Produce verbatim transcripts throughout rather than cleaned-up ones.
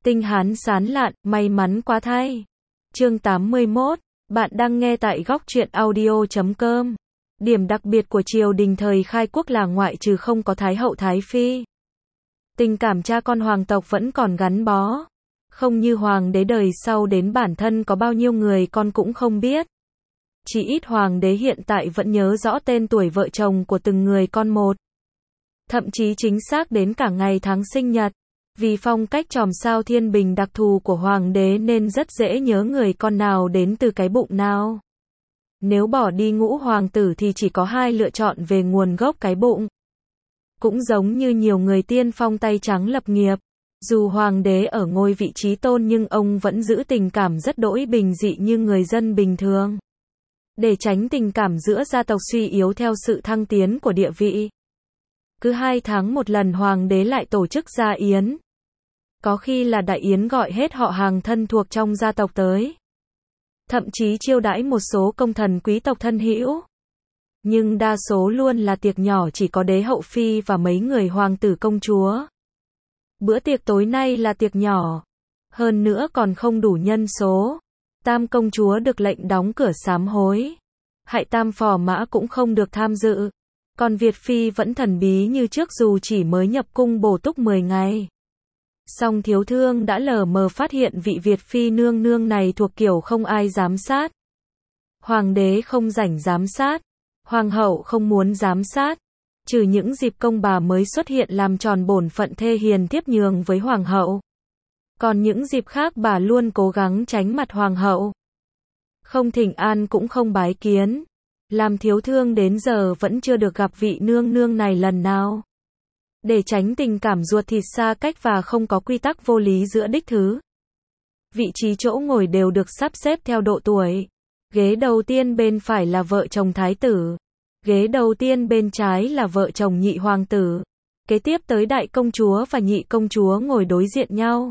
Tinh Hán sán lạn, may mắn quá thay. Chương tám mươi mốt, bạn đang nghe tại góc truyện audio chấm com. Điểm đặc biệt của triều đình thời khai quốc là ngoại trừ không có Thái hậu Thái phi, tình cảm cha con hoàng tộc vẫn còn gắn bó. Không như hoàng đế đời sau đến bản thân có bao nhiêu người con cũng không biết. Chỉ ít hoàng đế hiện tại vẫn nhớ rõ tên tuổi vợ chồng của từng người con một. Thậm chí chính xác đến cả ngày tháng sinh nhật. Vì phong cách chòm sao thiên bình đặc thù của hoàng đế nên rất dễ nhớ người con nào đến từ cái bụng nào. Nếu bỏ đi ngũ hoàng tử thì chỉ có hai lựa chọn về nguồn gốc cái bụng. Cũng giống như nhiều người tiên phong tay trắng lập nghiệp. Dù hoàng đế ở ngôi vị trí tôn nhưng ông vẫn giữ tình cảm rất đỗi bình dị như người dân bình thường. Để tránh tình cảm giữa gia tộc suy yếu theo sự thăng tiến của địa vị. Cứ hai tháng một lần hoàng đế lại tổ chức gia yến. Có khi là đại yến gọi hết họ hàng thân thuộc trong gia tộc tới. Thậm chí chiêu đãi một số công thần quý tộc thân hữu. Nhưng đa số luôn là tiệc nhỏ chỉ có đế hậu phi và mấy người hoàng tử công chúa. Bữa tiệc tối nay là tiệc nhỏ. Hơn nữa còn không đủ nhân số. Tam công chúa được lệnh đóng cửa sám hối. Hại tam phò mã cũng không được tham dự. Còn Việt phi vẫn thần bí như trước dù chỉ mới nhập cung bổ túc mười ngày. Song thiếu thương đã lờ mờ phát hiện vị Việt phi nương nương này thuộc kiểu không ai giám sát. Hoàng đế không rảnh giám sát. Hoàng hậu không muốn giám sát. Trừ những dịp công bà mới xuất hiện làm tròn bổn phận thê hiền tiếp nhường với hoàng hậu. Còn những dịp khác bà luôn cố gắng tránh mặt hoàng hậu. Không thỉnh an cũng không bái kiến. Làm thiếu thương đến giờ vẫn chưa được gặp vị nương nương này lần nào. Để tránh tình cảm ruột thịt xa cách và không có quy tắc vô lý giữa đích thứ. Vị trí chỗ ngồi đều được sắp xếp theo độ tuổi. Ghế đầu tiên bên phải là vợ chồng thái tử. Ghế đầu tiên bên trái là vợ chồng nhị hoàng tử. Kế tiếp tới đại công chúa và nhị công chúa ngồi đối diện nhau.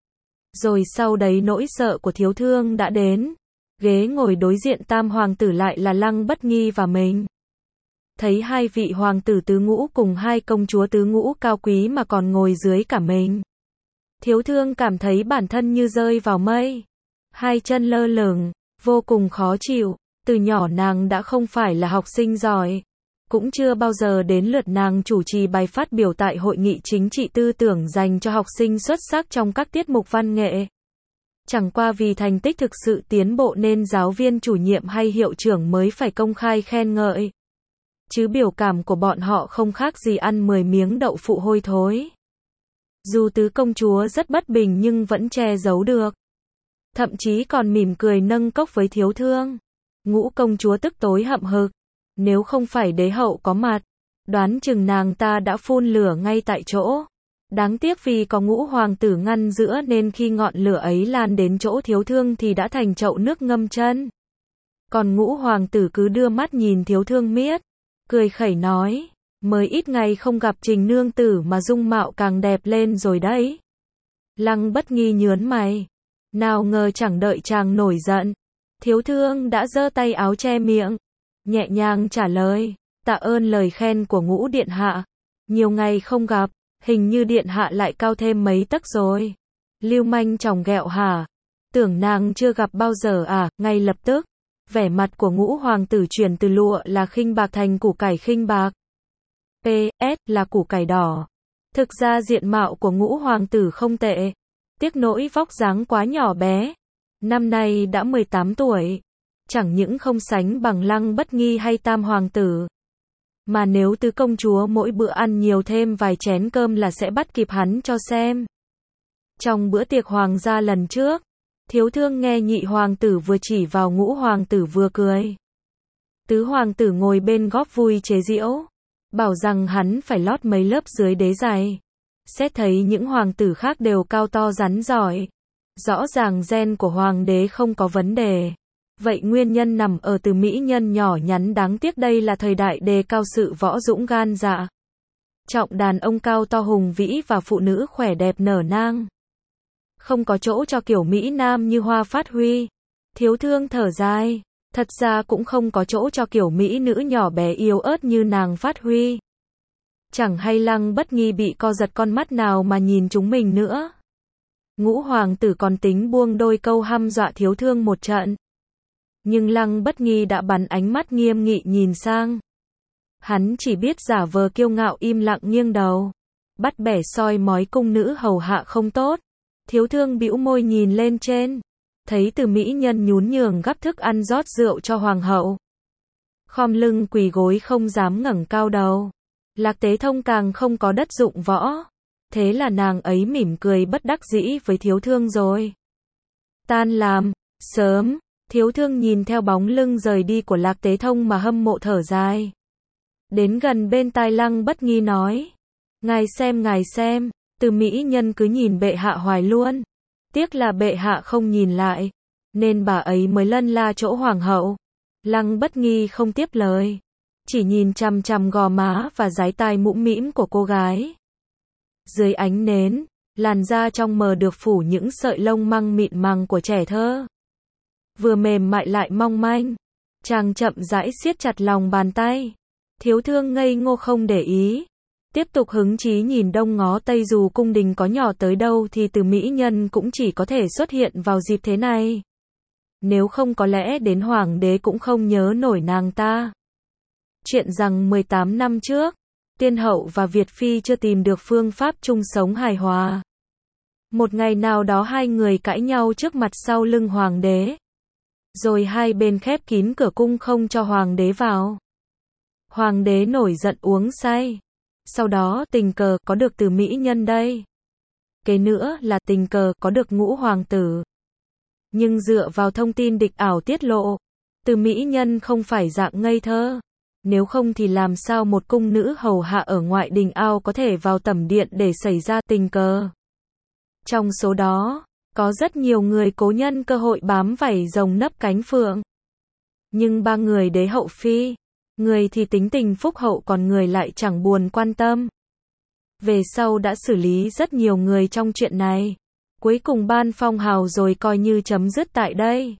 Rồi sau đấy nỗi sợ của thiếu thương đã đến. Ghế ngồi đối diện tam hoàng tử lại là Lăng Bất Nghi và mình. Thấy hai vị hoàng tử tứ ngũ cùng hai công chúa tứ ngũ cao quý mà còn ngồi dưới cả mình. Thiếu thương cảm thấy bản thân như rơi vào mây. Hai chân lơ lửng, vô cùng khó chịu. Từ nhỏ nàng đã không phải là học sinh giỏi. Cũng chưa bao giờ đến lượt nàng chủ trì bài phát biểu tại hội nghị chính trị tư tưởng dành cho học sinh xuất sắc trong các tiết mục văn nghệ. Chẳng qua vì thành tích thực sự tiến bộ nên giáo viên chủ nhiệm hay hiệu trưởng mới phải công khai khen ngợi. Chứ biểu cảm của bọn họ không khác gì ăn mười miếng đậu phụ hôi thối. Dù tứ công chúa rất bất bình nhưng vẫn che giấu được. Thậm chí còn mỉm cười nâng cốc với thiếu thương. Ngũ công chúa tức tối hậm hực. Nếu không phải đế hậu có mặt, đoán chừng nàng ta đã phun lửa ngay tại chỗ. Đáng tiếc vì có ngũ hoàng tử ngăn giữa nên khi ngọn lửa ấy lan đến chỗ thiếu thương thì đã thành chậu nước ngâm chân. Còn ngũ hoàng tử cứ đưa mắt nhìn thiếu thương miết. Cười khẩy nói, mới ít ngày không gặp Trình nương tử mà dung mạo càng đẹp lên rồi đấy. Lăng Bất Nghi nhớn mày. Nào ngờ chẳng đợi chàng nổi giận. Thiếu thương đã giơ tay áo che miệng. Nhẹ nhàng trả lời, tạ ơn lời khen của ngũ điện hạ. Nhiều ngày không gặp, hình như điện hạ lại cao thêm mấy tấc rồi. Lưu manh chòng ghẹo hả? Tưởng nàng chưa gặp bao giờ à? Ngay lập tức. Vẻ mặt của ngũ hoàng tử chuyển từ lụa là khinh bạc thành củ cải khinh bạc. pê ét là củ cải đỏ. Thực ra diện mạo của ngũ hoàng tử không tệ. Tiếc nỗi vóc dáng quá nhỏ bé. Năm nay đã mười tám tuổi. Chẳng những không sánh bằng Lăng Bất Nghi hay tam hoàng tử. Mà nếu tứ công chúa mỗi bữa ăn nhiều thêm vài chén cơm là sẽ bắt kịp hắn cho xem. Trong bữa tiệc hoàng gia lần trước. Thiếu thương nghe nhị hoàng tử vừa chỉ vào ngũ hoàng tử vừa cười. Tứ hoàng tử ngồi bên góp vui chế giễu. Bảo rằng hắn phải lót mấy lớp dưới đế giày. Xét thấy những hoàng tử khác đều cao to rắn giỏi. Rõ ràng gen của hoàng đế không có vấn đề. Vậy nguyên nhân nằm ở từ mỹ nhân nhỏ nhắn đáng tiếc đây là thời đại đề cao sự võ dũng gan dạ. Trọng đàn ông cao to hùng vĩ và phụ nữ khỏe đẹp nở nang. Không có chỗ cho kiểu Mỹ Nam như Hoa phát huy. Thiếu thương thở dài. Thật ra cũng không có chỗ cho kiểu Mỹ nữ nhỏ bé yếu ớt như nàng phát huy. Chẳng hay Lăng Bất Nghi bị co giật con mắt nào mà nhìn chúng mình nữa. Ngũ hoàng tử còn tính buông đôi câu hăm dọa Thiếu Thương một trận. Nhưng Lăng Bất Nghi đã bắn ánh mắt nghiêm nghị nhìn sang. Hắn chỉ biết giả vờ kiêu ngạo im lặng nghiêng đầu. Bắt bẻ soi mói cung nữ hầu hạ không tốt. Thiếu Thương bĩu môi nhìn lên trên. Thấy Từ mỹ nhân nhún nhường gắp thức ăn rót rượu cho hoàng hậu. Khom lưng quỳ gối không dám ngẩng cao đầu. Lạc Tế Thông càng không có đất dụng võ. Thế là nàng ấy mỉm cười bất đắc dĩ với Thiếu Thương rồi. Tan làm, sớm, Thiếu Thương nhìn theo bóng lưng rời đi của Lạc Tế Thông mà hâm mộ thở dài. Đến gần bên tai Lăng Bất Nghi nói. Ngài xem ngài xem, Từ mỹ nhân cứ nhìn bệ hạ hoài luôn. Tiếc là bệ hạ không nhìn lại, nên bà ấy mới lân la chỗ hoàng hậu. Lăng Bất Nghi không tiếp lời, chỉ nhìn chằm chằm gò má và dái tai mũm mĩm của cô gái. Dưới ánh nến, làn da trong mờ được phủ những sợi lông măng mịn màng của trẻ thơ. Vừa mềm mại lại mong manh. Chàng chậm rãi siết chặt lòng bàn tay. Thiếu Thương ngây ngô không để ý. Tiếp tục hứng chí nhìn đông ngó tây, dù cung đình có nhỏ tới đâu thì Từ mỹ nhân cũng chỉ có thể xuất hiện vào dịp thế này. Nếu không có lẽ đến hoàng đế cũng không nhớ nổi nàng ta. Chuyện rằng mười tám năm trước, Tiên hậu và Việt phi chưa tìm được phương pháp chung sống hài hòa. Một ngày nào đó hai người cãi nhau trước mặt sau lưng hoàng đế. Rồi hai bên khép kín cửa cung không cho hoàng đế vào. Hoàng đế nổi giận uống say. Sau đó tình cờ có được Từ mỹ nhân đây. Kế nữa là tình cờ có được ngũ hoàng tử. Nhưng dựa vào thông tin địch ảo tiết lộ, Từ mỹ nhân không phải dạng ngây thơ. Nếu không thì làm sao một cung nữ hầu hạ ở ngoại đình ao có thể vào tẩm điện để xảy ra tình cờ. Trong số đó, có rất nhiều người cố nhân cơ hội bám vảy rồng nấp cánh phượng. Nhưng ba người đế hậu phi, người thì tính tình phúc hậu còn người lại chẳng buồn quan tâm. Về sau đã xử lý rất nhiều người trong chuyện này. Cuối cùng ban phong hào rồi coi như chấm dứt tại đây.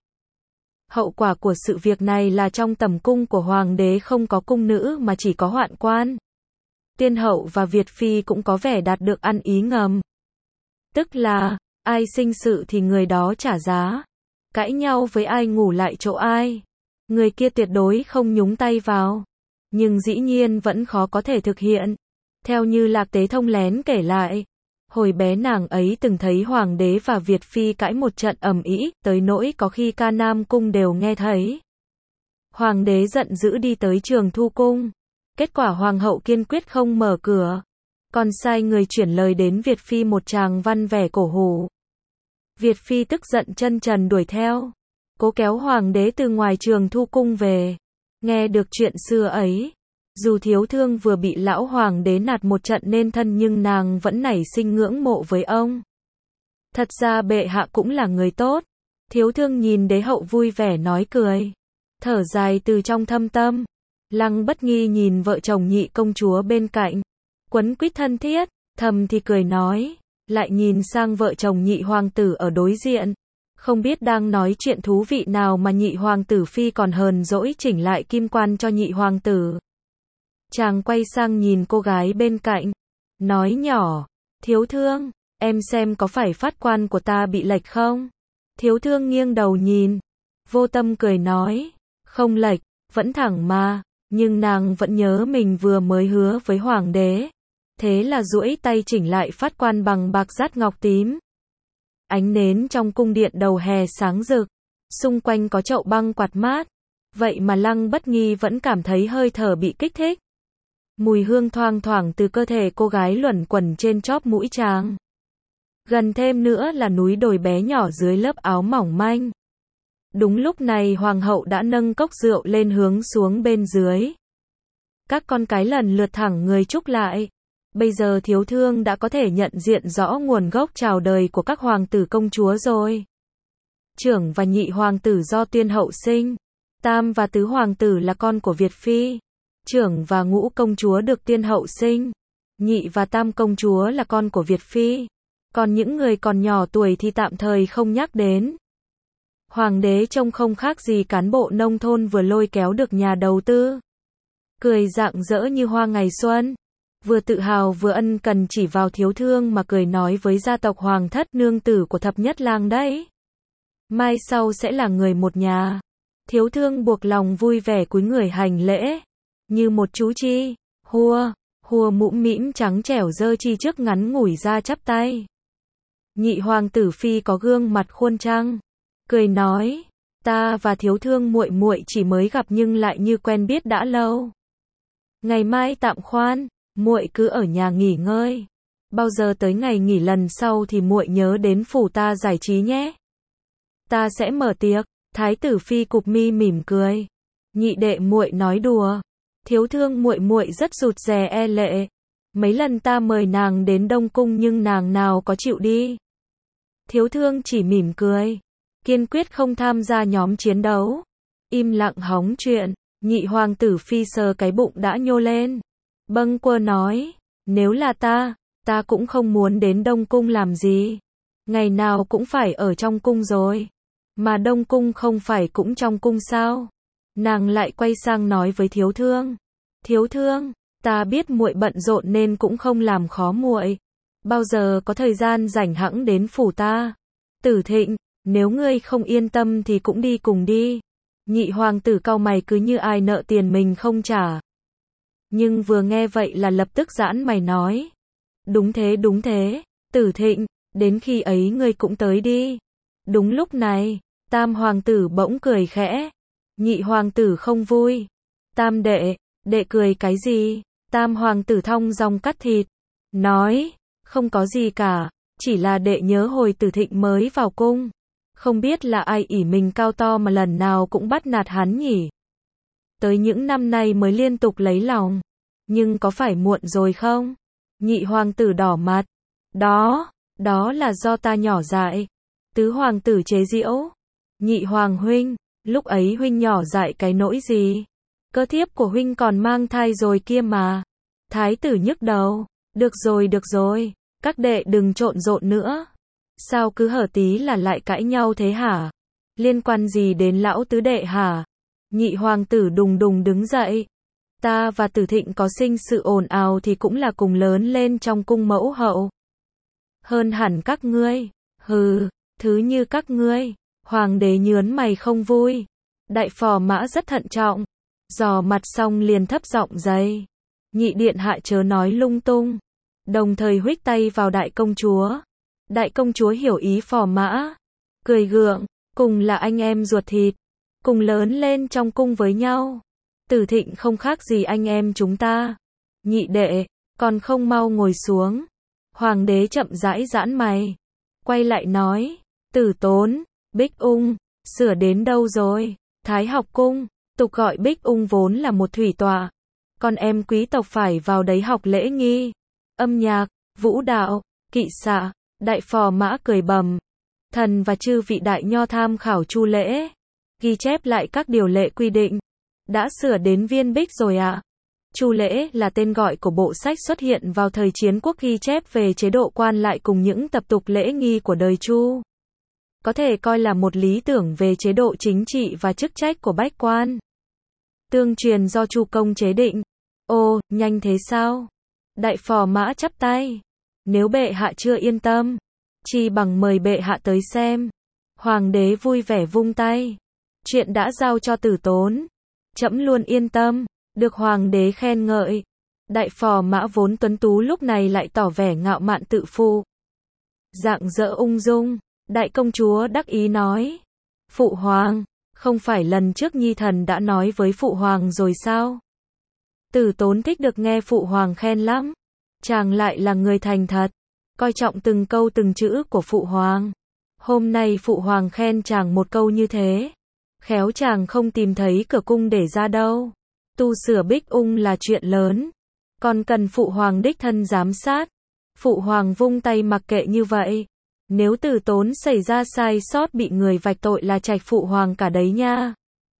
Hậu quả của sự việc này là trong tẩm cung của hoàng đế không có cung nữ mà chỉ có hoạn quan. Tiên hậu và Việt phi cũng có vẻ đạt được ăn ý ngầm. Tức là, ai sinh sự thì người đó trả giá. Cãi nhau với ai ngủ lại chỗ ai. Người kia tuyệt đối không nhúng tay vào. Nhưng dĩ nhiên vẫn khó có thể thực hiện. Theo như Lạc Tế Thông lén kể lại. Hồi bé nàng ấy từng thấy hoàng đế và Việt phi cãi một trận ầm ĩ, tới nỗi có khi ca Nam cung đều nghe thấy. Hoàng đế giận dữ đi tới Trường Thu cung. Kết quả hoàng hậu kiên quyết không mở cửa. Còn sai người chuyển lời đến Việt phi một tràng văn vẻ cổ hủ. Việt phi tức giận chân trần đuổi theo. Cố kéo hoàng đế từ ngoài Trường Thu cung về. Nghe được chuyện xưa ấy. Dù Thiếu Thương vừa bị lão hoàng đế nạt một trận nên thân nhưng nàng vẫn nảy sinh ngưỡng mộ với ông. Thật ra bệ hạ cũng là người tốt. Thiếu Thương nhìn đế hậu vui vẻ nói cười. Thở dài từ trong thâm tâm. Lăng Bất Nghi nhìn vợ chồng nhị công chúa bên cạnh. Quấn quýt thân thiết, thầm thì cười nói. Lại nhìn sang vợ chồng nhị hoàng tử ở đối diện. Không biết đang nói chuyện thú vị nào mà nhị hoàng tử phi còn hờn dỗi chỉnh lại kim quan cho nhị hoàng tử. Chàng quay sang nhìn cô gái bên cạnh. Nói nhỏ. Thiếu Thương, em xem có phải phát quan của ta bị lệch không? Thiếu Thương nghiêng đầu nhìn. Vô tâm cười nói. Không lệch, vẫn thẳng mà. Nhưng nàng vẫn nhớ mình vừa mới hứa với hoàng đế. Thế là duỗi tay chỉnh lại phát quan bằng bạc dát ngọc tím. Ánh nến trong cung điện đầu hè sáng rực. Xung quanh có chậu băng quạt mát. Vậy mà Lăng Bất Nghi vẫn cảm thấy hơi thở bị kích thích. Mùi hương thoang thoảng từ cơ thể cô gái luẩn quẩn trên chóp mũi chàng. Gần thêm nữa là núi đồi bé nhỏ dưới lớp áo mỏng manh. Đúng lúc này hoàng hậu đã nâng cốc rượu lên hướng xuống bên dưới. Các con cái lần lượt thẳng người chúc lại. Bây giờ Thiếu Thương đã có thể nhận diện rõ nguồn gốc chào đời của các hoàng tử công chúa rồi. Trưởng và nhị hoàng tử do Tiên hậu sinh. Tam và tứ hoàng tử là con của Việt phi. Trưởng và ngũ công chúa được Tiên hậu sinh. Nhị và tam công chúa là con của Việt phi. Còn những người còn nhỏ tuổi thì tạm thời không nhắc đến. Hoàng đế trông không khác gì cán bộ nông thôn vừa lôi kéo được nhà đầu tư. Cười rạng rỡ như hoa ngày xuân. vừa tự hào vừa ân cần chỉ vào Thiếu Thương mà cười nói với gia tộc Hoàng thất nương tử của thập nhất lang đấy. Mai sau sẽ là người một nhà. Thiếu Thương buộc lòng vui vẻ cúi người hành lễ, như một chú chi, hùa, hùa mũm mĩm trắng trẻo dơ chi trước ngắn ngủi ra chắp tay. Nhị hoàng tử phi có gương mặt khuôn trăng, cười nói, ta và Thiếu Thương muội muội chỉ mới gặp nhưng lại như quen biết đã lâu. Ngày mai tạm khoan, muội cứ ở nhà nghỉ ngơi. Bao giờ tới ngày nghỉ lần sau thì muội nhớ đến phủ ta giải trí nhé. Ta sẽ mở tiệc. Thái tử phi cụp mi mỉm cười. Nhị đệ muội nói đùa. Thiếu Thương muội muội rất rụt rè e lệ. Mấy lần ta mời nàng đến Đông Cung nhưng nàng nào có chịu đi. Thiếu Thương chỉ mỉm cười, kiên quyết không tham gia nhóm chiến đấu. Im lặng hóng chuyện. Nhị hoàng tử phi sờ cái bụng đã nhô lên. Bâng quơ nói, nếu là ta, ta cũng không muốn đến Đông Cung làm gì. Ngày nào cũng phải ở trong cung rồi. Mà Đông Cung không phải cũng trong cung sao? Nàng lại quay sang nói với Thiếu Thương. Thiếu Thương, ta biết muội bận rộn nên cũng không làm khó muội. Bao giờ có thời gian rảnh hẵng đến phủ ta. Tử Thịnh, nếu ngươi không yên tâm thì cũng đi cùng đi. Nhị hoàng tử cau mày cứ như ai nợ tiền mình không trả. Nhưng vừa nghe vậy là lập tức giãn mày nói. Đúng thế đúng thế, Tử Thịnh, đến khi ấy ngươi cũng tới đi. Đúng lúc này, tam hoàng tử bỗng cười khẽ. Nhị hoàng tử không vui. Tam đệ, đệ cười cái gì? Tam hoàng tử thong dong cắt thịt. Nói, không có gì cả, chỉ là đệ nhớ hồi Tử Thịnh mới vào cung. Không biết là ai ỷ mình cao to mà lần nào cũng bắt nạt hắn nhỉ. Tới những năm nay mới liên tục lấy lòng. Nhưng có phải muộn rồi không? Nhị hoàng tử đỏ mặt. Đó, đó là do ta nhỏ dại. Tứ hoàng tử chế giễu. Nhị hoàng huynh, lúc ấy huynh nhỏ dại cái nỗi gì? Cơ thiếp của huynh còn mang thai rồi kia mà. Thái tử nhức đầu. Được rồi được rồi, các đệ đừng trộn rộn nữa. Sao cứ hở tí là lại cãi nhau thế hả? Liên quan gì đến lão tứ đệ hả? Nhị hoàng tử đùng đùng đứng dậy. Ta và Tử Thịnh có sinh sự ồn ào thì cũng là cùng lớn lên trong cung mẫu hậu. Hơn hẳn các ngươi. Hừ, thứ như các ngươi. Hoàng đế nhớn mày không vui. Đại phò mã rất thận trọng. Dò mặt xong liền thấp giọng dày. Nhị điện hạ chớ nói lung tung. Đồng thời huých tay vào đại công chúa. Đại công chúa hiểu ý phò mã. Cười gượng, cùng là anh em ruột thịt. Cùng lớn lên trong cung với nhau. Tử Thịnh không khác gì anh em chúng ta. Nhị đệ, còn không mau ngồi xuống. Hoàng đế chậm rãi giãn mày. Quay lại nói, Tử Tốn, Bích Ung, sửa đến đâu rồi? Thái học cung, tục gọi Bích Ung vốn là một thủy tọa. Con em quý tộc phải vào đấy học lễ nghi, âm nhạc, vũ đạo, kỵ xạ. Đại phò mã cười bầm. Thần và chư vị đại nho tham khảo chu lễ. Ghi chép lại các điều lệ quy định. Đã sửa đến viên bích rồi ạ. À? Chu lễ là tên gọi của bộ sách xuất hiện vào thời chiến quốc ghi chép về chế độ quan lại cùng những tập tục lễ nghi của đời Chu. Có thể coi là một lý tưởng về chế độ chính trị và chức trách của bách quan. Tương truyền do Chu công chế định. Ồ, nhanh thế sao? Đại phò mã chắp tay. Nếu bệ hạ chưa yên tâm, chi bằng mời bệ hạ tới xem. Hoàng đế vui vẻ vung tay. Chuyện đã giao cho Tử Tốn. Trẫm luôn yên tâm. Được hoàng đế khen ngợi. Đại phò mã vốn tuấn tú lúc này lại tỏ vẻ ngạo mạn tự phụ. Rạng rỡ ung dung. Đại công chúa đắc ý nói. Phụ hoàng, không phải lần trước nhi thần đã nói với phụ hoàng rồi sao? Tử Tốn thích được nghe phụ hoàng khen lắm. Chàng lại là người thành thật, coi trọng từng câu từng chữ của phụ hoàng. Hôm nay phụ hoàng khen chàng một câu như thế. Khéo chàng không tìm thấy cửa cung để ra đâu. Tu sửa Bích Ung là chuyện lớn. Còn cần phụ hoàng đích thân giám sát. Phụ hoàng vung tay mặc kệ như vậy. Nếu Tử Tốn xảy ra sai sót bị người vạch tội là trạch phụ hoàng cả đấy nha.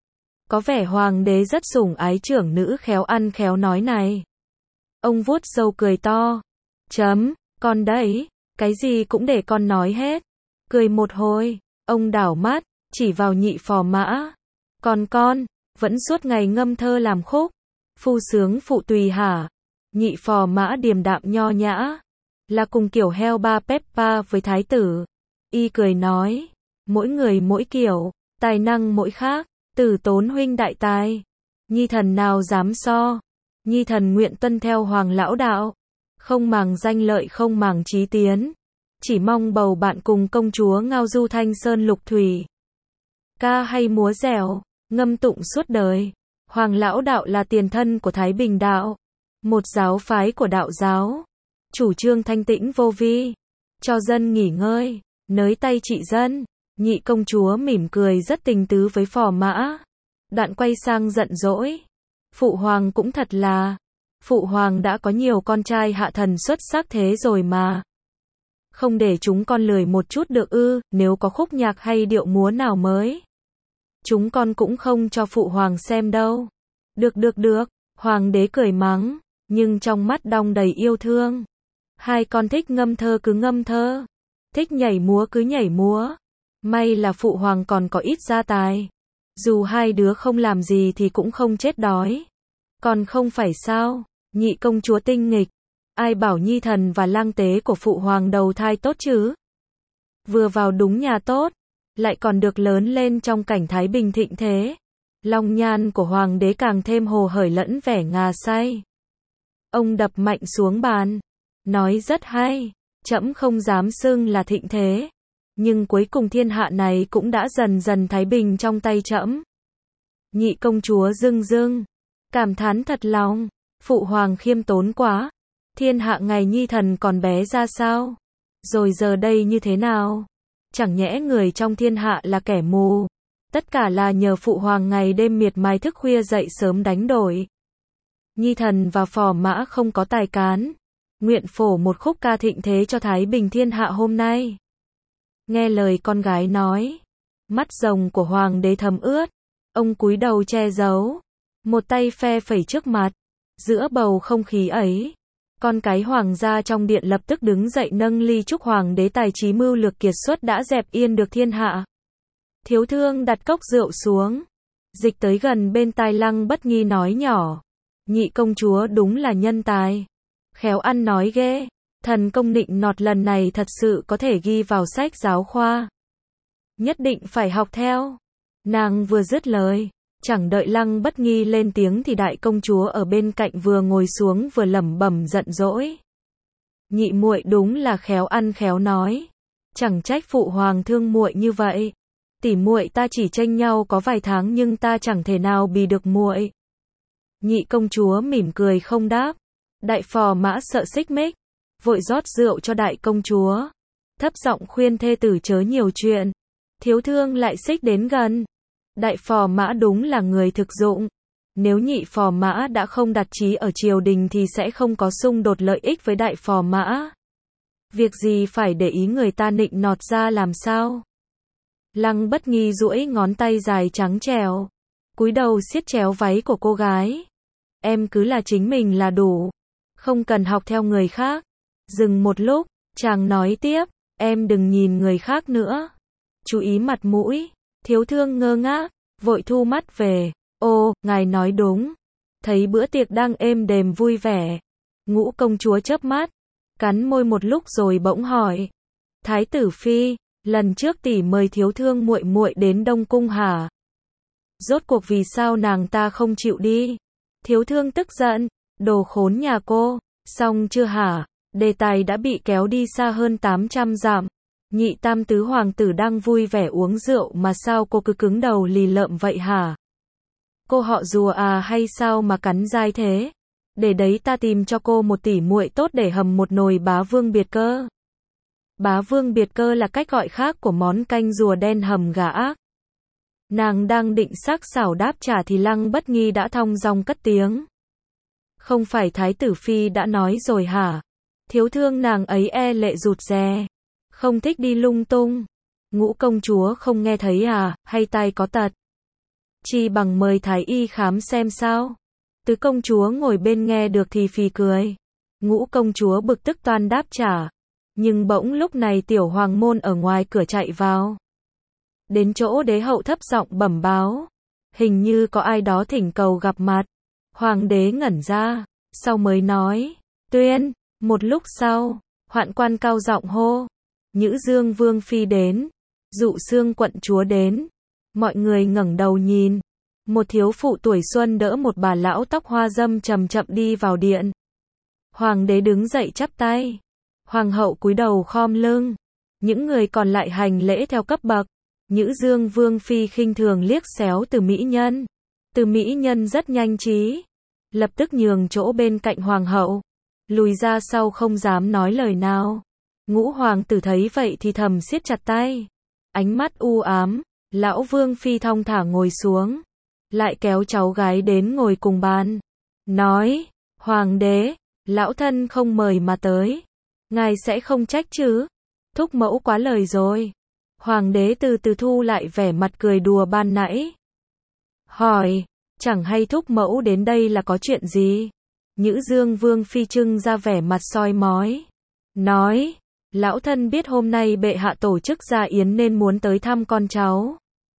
Có vẻ hoàng đế rất sủng ái trưởng nữ khéo ăn khéo nói này. Ông vuốt râu cười to. Chấm, con đấy, cái gì cũng để con nói hết. Cười một hồi, ông đảo mắt, chỉ vào nhị phò mã. Còn con, vẫn suốt ngày ngâm thơ làm khúc. Phu sướng phụ tùy hả? Nhị phò mã điềm đạm nho nhã, là cùng kiểu heo ba Peppa với thái tử. Y cười nói, mỗi người mỗi kiểu, tài năng mỗi khác, Tử Tốn huynh đại tài, nhi thần nào dám so. Nhi thần nguyện tuân theo hoàng lão đạo, không màng danh lợi không màng chí tiến, chỉ mong bầu bạn cùng công chúa ngao du thanh sơn lục thủy. Ca hay múa dẻo, ngâm tụng suốt đời. Hoàng lão đạo là tiền thân của Thái Bình đạo, một giáo phái của đạo giáo, chủ trương thanh tĩnh vô vi, cho dân nghỉ ngơi, nới tay trị dân. Nhị công chúa mỉm cười rất tình tứ với phò mã, đoạn quay sang giận dỗi. Phụ hoàng cũng thật là, phụ hoàng đã có nhiều con trai hạ thần xuất sắc thế rồi mà. Không để chúng con lười một chút được ư? Nếu có khúc nhạc hay điệu múa nào mới, chúng con cũng không cho phụ hoàng xem đâu. Được được được, hoàng đế cười mắng, nhưng trong mắt đong đầy yêu thương. Hai con thích ngâm thơ cứ ngâm thơ, thích nhảy múa cứ nhảy múa. May là phụ hoàng còn có ít gia tài, dù hai đứa không làm gì thì cũng không chết đói. Còn không phải sao? Nhị công chúa tinh nghịch, ai bảo nhi thần và lang tế của phụ hoàng đầu thai tốt chứ? Vừa vào đúng nhà tốt, lại còn được lớn lên trong cảnh thái bình thịnh thế. Long nhan của hoàng đế càng thêm hồ hởi lẫn vẻ ngà say. Ông đập mạnh xuống bàn, nói rất hay, trẫm không dám xưng là thịnh thế, nhưng cuối cùng thiên hạ này cũng đã dần dần thái bình trong tay trẫm. Nhị công chúa rưng rưng, cảm thán thật lòng, phụ hoàng khiêm tốn quá. Thiên hạ ngày nhi thần còn bé ra sao? Rồi giờ đây như thế nào? Chẳng nhẽ người trong thiên hạ là kẻ mù? Tất cả là nhờ phụ hoàng ngày đêm miệt mài thức khuya dậy sớm đánh đổi. Nhi thần và phò mã không có tài cán, nguyện phổ một khúc ca thịnh thế cho thái bình thiên hạ hôm nay. Nghe lời con gái nói, mắt rồng của hoàng đế thấm ướt, ông cúi đầu che giấu, một tay phe phẩy trước mặt. Giữa bầu không khí ấy, con cái hoàng gia trong điện lập tức đứng dậy nâng ly chúc hoàng đế tài trí mưu lược kiệt xuất đã dẹp yên được thiên hạ. Thiếu thương đặt cốc rượu xuống, dịch tới gần bên tai Lăng Bất Nghi nói nhỏ, nhị công chúa đúng là nhân tài, khéo ăn nói ghê, thần công nịnh nọt lần này thật sự có thể ghi vào sách giáo khoa. Nhất định phải học theo. Nàng vừa dứt lời, chẳng đợi Lăng Bất Nghi lên tiếng thì đại công chúa ở bên cạnh vừa ngồi xuống vừa lẩm bẩm giận dỗi. Nhị muội đúng là khéo ăn khéo nói, chẳng trách phụ hoàng thương muội như vậy. Tỷ muội ta chỉ tranh nhau có vài tháng nhưng ta chẳng thể nào bì được muội. Nhị công chúa mỉm cười không đáp. Đại phò mã sợ xích mích, vội rót rượu cho đại công chúa, thấp giọng khuyên thê tử chớ nhiều chuyện. Thiếu thương lại xích đến gần. Đại phò mã đúng là người thực dụng. Nếu nhị phò mã đã không đặt chí ở triều đình thì sẽ không có xung đột lợi ích với đại phò mã. Việc gì phải để ý người ta nịnh nọt ra làm sao? Lăng Bất Nghi duỗi ngón tay dài trắng trẻo, cúi đầu siết chéo váy của cô gái. Em cứ là chính mình là đủ, không cần học theo người khác. Dừng một lúc, chàng nói tiếp, em đừng nhìn người khác nữa, chú ý mặt mũi. Thiếu thương ngơ ngác, vội thu mắt về. Ô, ngài nói đúng. Thấy bữa tiệc đang êm đềm vui vẻ, Ngũ công chúa chớp mắt, cắn môi một lúc rồi bỗng hỏi, Thái tử phi, lần trước tỷ mời thiếu thương muội muội đến Đông cung hả? Rốt cuộc vì sao nàng ta không chịu đi? Thiếu thương tức giận, đồ khốn nhà cô, xong chưa hả? Đề tài đã bị kéo đi xa hơn tám trăm dặm. Nhị tam tứ hoàng tử đang vui vẻ uống rượu mà sao cô cứ cứng đầu lì lợm vậy hả? Cô họ rùa à hay sao mà cắn dai thế? Để đấy ta tìm cho cô một tỷ muội tốt để hầm một nồi bá vương biệt cơ. Bá vương biệt cơ là cách gọi khác của món canh rùa đen hầm gà ác. Nàng đang định sắc sảo đáp trả thì Lăng Bất Nghi đã thong dong cất tiếng. Không phải thái tử phi đã nói rồi hả? Thiếu thương nàng ấy e lệ rụt rè, không thích đi lung tung. Ngũ công chúa không nghe thấy à, hay tai có tật? Chi bằng mời thái y khám xem sao. Tứ công chúa ngồi bên nghe được thì phì cười. Ngũ công chúa bực tức toan đáp trả. Nhưng bỗng lúc này tiểu hoàng môn ở ngoài cửa chạy vào. Đến chỗ đế hậu thấp giọng bẩm báo. Hình như có ai đó thỉnh cầu gặp mặt. Hoàng đế ngẩn ra, sau mới nói, tuyên. Một lúc sau, hoạn quan cao giọng hô, Nhữ Dương Vương Phi đến, Dụ Xương quận chúa đến. Mọi người ngẩng đầu nhìn, một thiếu phụ tuổi xuân đỡ một bà lão tóc hoa dâm chậm chậm đi vào điện. Hoàng đế đứng dậy chắp tay, hoàng hậu cúi đầu khom lưng, những người còn lại hành lễ theo cấp bậc. Nhữ Dương Vương Phi khinh thường liếc xéo Từ Mỹ Nhân. Từ Mỹ Nhân rất nhanh trí, lập tức nhường chỗ bên cạnh hoàng hậu, lùi ra sau không dám nói lời nào. Ngũ hoàng tử thấy vậy thì thầm siết chặt tay, ánh mắt u ám. Lão Vương Phi thong thả ngồi xuống, lại kéo cháu gái đến ngồi cùng bàn, nói, hoàng đế, lão thân không mời mà tới, ngài sẽ không trách chứ? Thúc mẫu quá lời rồi. Hoàng đế từ từ thu lại vẻ mặt cười đùa ban nãy, hỏi, chẳng hay thúc mẫu đến đây là có chuyện gì? Nhữ Dương Vương Phi trưng ra vẻ mặt soi mói, nói, lão thân biết hôm nay bệ hạ tổ chức gia yến nên muốn tới thăm con cháu.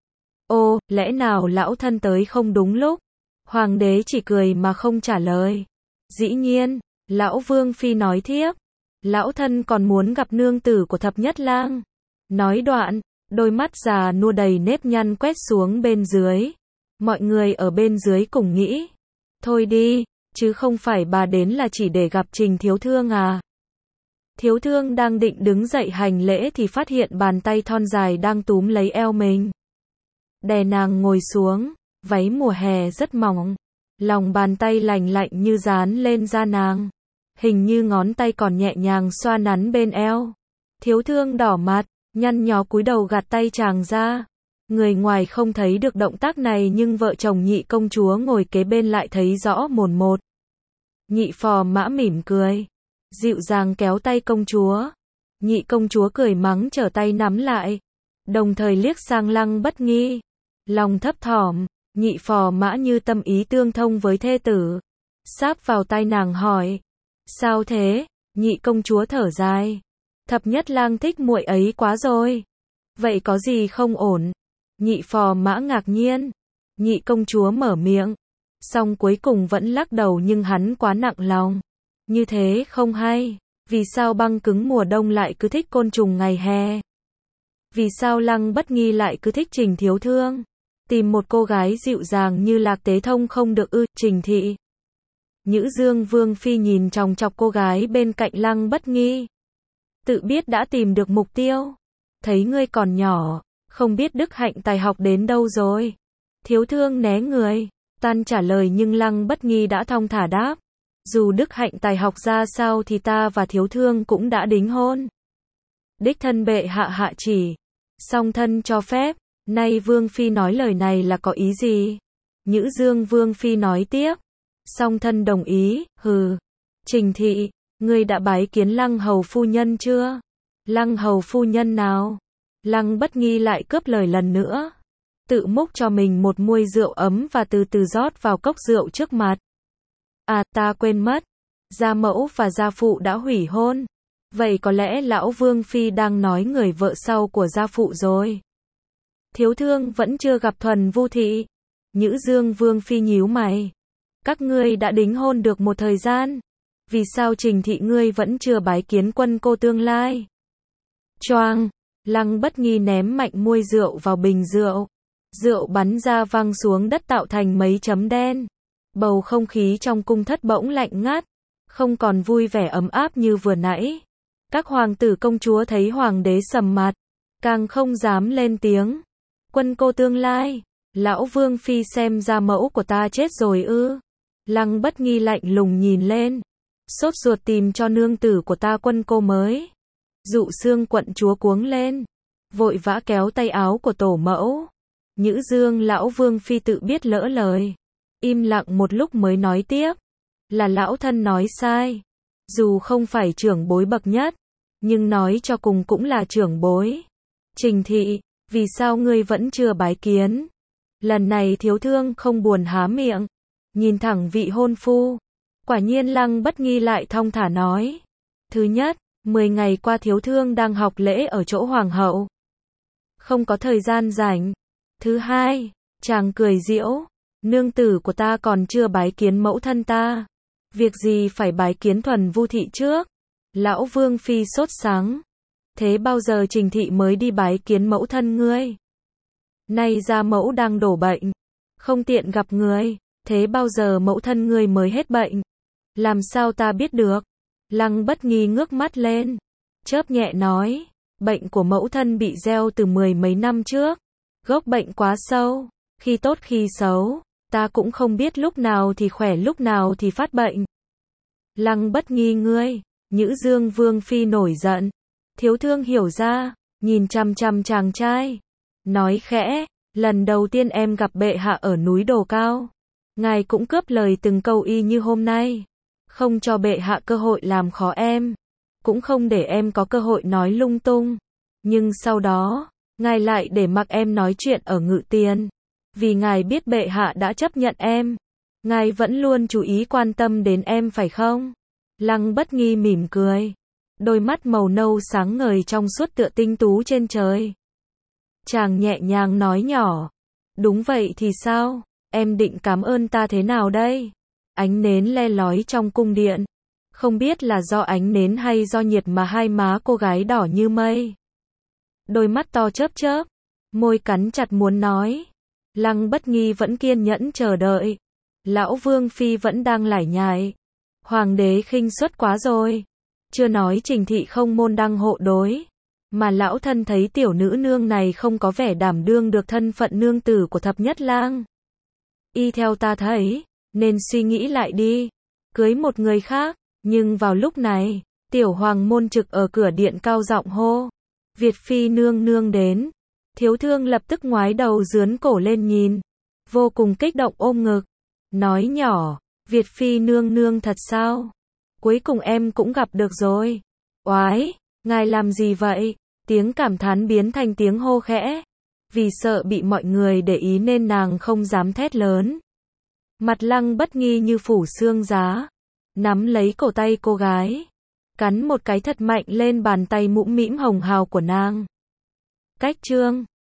Ô, lẽ nào lão thân tới không đúng lúc? Hoàng đế chỉ cười mà không trả lời. Dĩ nhiên, lão Vương Phi nói tiếp, lão thân còn muốn gặp nương tử của thập nhất lang. Nói đoạn, đôi mắt già nua đầy nếp nhăn quét xuống bên dưới. Mọi người ở bên dưới cùng nghĩ, thôi đi, chứ không phải bà đến là chỉ để gặp Trình thiếu thương à? Thiếu thương đang định đứng dậy hành lễ thì phát hiện bàn tay thon dài đang túm lấy eo mình, đè nàng ngồi xuống. Váy mùa hè rất mỏng, lòng bàn tay lành lạnh như dán lên da nàng, hình như ngón tay còn nhẹ nhàng xoa nắn bên eo. Thiếu thương đỏ mặt, nhăn nhó cúi đầu gạt tay chàng ra. Người ngoài không thấy được động tác này nhưng vợ chồng nhị công chúa ngồi kế bên lại thấy rõ mồn một. Nhị phò mã mỉm cười, dịu dàng kéo tay công chúa. Nhị công chúa cười mắng trở tay nắm lại, đồng thời liếc sang Lăng Bất Nghi. Lòng thấp thỏm, nhị phò mã như tâm ý tương thông với thê tử, sáp vào tai nàng hỏi, sao thế? Nhị công chúa thở dài, thập nhất lang thích muội ấy quá rồi. Vậy có gì không ổn? Nhị phò mã ngạc nhiên. Nhị công chúa mở miệng, song cuối cùng vẫn lắc đầu nhưng hắn quá nặng lòng. Như thế không hay. Vì sao băng cứng mùa đông lại cứ thích côn trùng ngày hè? Vì sao Lăng Bất Nghi lại cứ thích Trình thiếu thương? Tìm một cô gái dịu dàng như Lạc Tế Thông không được ư? Trình thị. Nhữ Dương Vương Phi nhìn chòng chọc cô gái bên cạnh Lăng Bất Nghi, tự biết đã tìm được mục tiêu. Thấy ngươi còn nhỏ, không biết đức hạnh tài học đến đâu rồi. Thiếu thương né người, tan trả lời nhưng Lăng Bất Nghi đã thong thả đáp, dù đức hạnh tài học ra sao thì ta và thiếu thương cũng đã đính hôn. Đích thân bệ hạ hạ chỉ, song thân cho phép. Nay Vương Phi nói lời này là có ý gì? Nhữ Dương Vương Phi nói tiếp, song thân đồng ý. Hừ. Trình thị, ngươi đã bái kiến Lăng hầu phu nhân chưa? Lăng hầu phu nhân nào? Lăng Bất Nghi lại cướp lời lần nữa, tự múc cho mình một muôi rượu ấm và từ từ rót vào cốc rượu trước mặt. À, ta quên mất, gia mẫu và gia phụ đã hủy hôn. Vậy có lẽ lão Vương Phi đang nói người vợ sau của gia phụ rồi. Thiếu thương vẫn chưa gặp Thuần Vu thị. Nhữ Dương Vương Phi nhíu mày, các ngươi đã đính hôn được một thời gian, vì sao Trình thị ngươi vẫn chưa bái kiến quân cô tương lai? Choang, Lăng Bất Nghi ném mạnh muôi rượu vào bình rượu, rượu bắn ra văng xuống đất tạo thành mấy chấm đen. Bầu không khí trong cung thất bỗng lạnh ngắt, không còn vui vẻ ấm áp như vừa nãy. Các hoàng tử công chúa thấy hoàng đế sầm mặt, càng không dám lên tiếng. Quân cô tương lai, lão Vương Phi xem ra mẫu của ta chết rồi ư? Lăng Bất Nghi lạnh lùng nhìn lên, sốt ruột tìm cho nương tử của ta quân cô mới. Dụ Xương quận chúa cuống lên, vội vã kéo tay áo của tổ mẫu. Nhữ Dương lão Vương Phi tự biết lỡ lời, im lặng một lúc mới nói tiếp, là lão thân nói sai. Dù không phải trưởng bối bậc nhất, nhưng nói cho cùng cũng là trưởng bối. Trình thị, vì sao ngươi vẫn chưa bái kiến? Lần này thiếu thương không buồn há miệng, nhìn thẳng vị hôn phu. Quả nhiên Lăng Bất Nghi lại thong thả nói, thứ nhất, mười ngày qua thiếu thương đang học lễ ở chỗ hoàng hậu, không có thời gian rảnh. Thứ hai, chàng cười giễu, nương tử của ta còn chưa bái kiến mẫu thân ta, Việc gì phải bái kiến Thuần Vu thị trước? Lão Vương Phi sốt sắng. Thế bao giờ Trình thị mới đi bái kiến mẫu thân ngươi? Nay gia mẫu đang đổ bệnh, không tiện gặp người, thế bao giờ mẫu thân ngươi mới hết bệnh? Làm sao ta biết được? Lăng Bất Nghi ngước mắt lên, chớp nhẹ nói, bệnh của mẫu thân bị gieo từ mười mấy năm trước, gốc bệnh quá sâu, khi tốt khi xấu, ta cũng không biết lúc nào thì khỏe lúc nào thì phát bệnh. Lăng Bất Nghi ngươi, Nhữ Dương Vương Phi nổi giận, thiếu thương hiểu ra, nhìn chằm chằm chàng trai, nói khẽ, lần đầu tiên em gặp bệ hạ ở núi Đồ Cao, ngài cũng cướp lời từng câu y như hôm nay, không cho bệ hạ cơ hội làm khó em, cũng không để em có cơ hội nói lung tung, nhưng sau đó, ngài lại để mặc em nói chuyện ở Ngự Tiền, vì ngài biết bệ hạ đã chấp nhận em, ngài vẫn luôn chú ý quan tâm đến em phải không? Lăng Bất Nghi mỉm cười, đôi mắt màu nâu sáng ngời trong suốt tựa tinh tú trên trời. Chàng nhẹ nhàng nói nhỏ, đúng vậy thì sao, em định cảm ơn ta thế nào đây? Ánh nến le lói trong cung điện, không biết là do ánh nến hay do nhiệt mà hai má cô gái đỏ như mây. Đôi mắt to chớp chớp, môi cắn chặt muốn nói. Lăng Bất Nghi vẫn kiên nhẫn chờ đợi. Lão Vương Phi vẫn đang lải nhải. Hoàng đế khinh suất quá rồi. Chưa nói Trình thị không môn đăng hộ đối. Mà lão thân thấy tiểu nữ nương này không có vẻ đảm đương được thân phận nương tử của thập nhất lang. Y theo ta thấy, nên suy nghĩ lại đi. Cưới một người khác. Nhưng vào lúc này, tiểu hoàng môn trực ở cửa điện cao giọng hô. Việt Phi nương nương đến. Thiếu thương lập tức ngoái đầu dướn cổ lên nhìn. Vô cùng kích động ôm ngực. Nói nhỏ, Việt Phi nương nương thật sao? Cuối cùng em cũng gặp được rồi. Oái, ngài làm gì vậy? Tiếng cảm thán biến thành tiếng hô khẽ. Vì sợ bị mọi người để ý nên nàng không dám thét lớn. Mặt Lăng Bất Nghi như phủ xương giá. Nắm lấy cổ tay cô gái. Cắn một cái thật mạnh lên bàn tay mũm mĩm hồng hào của nàng. Cách chương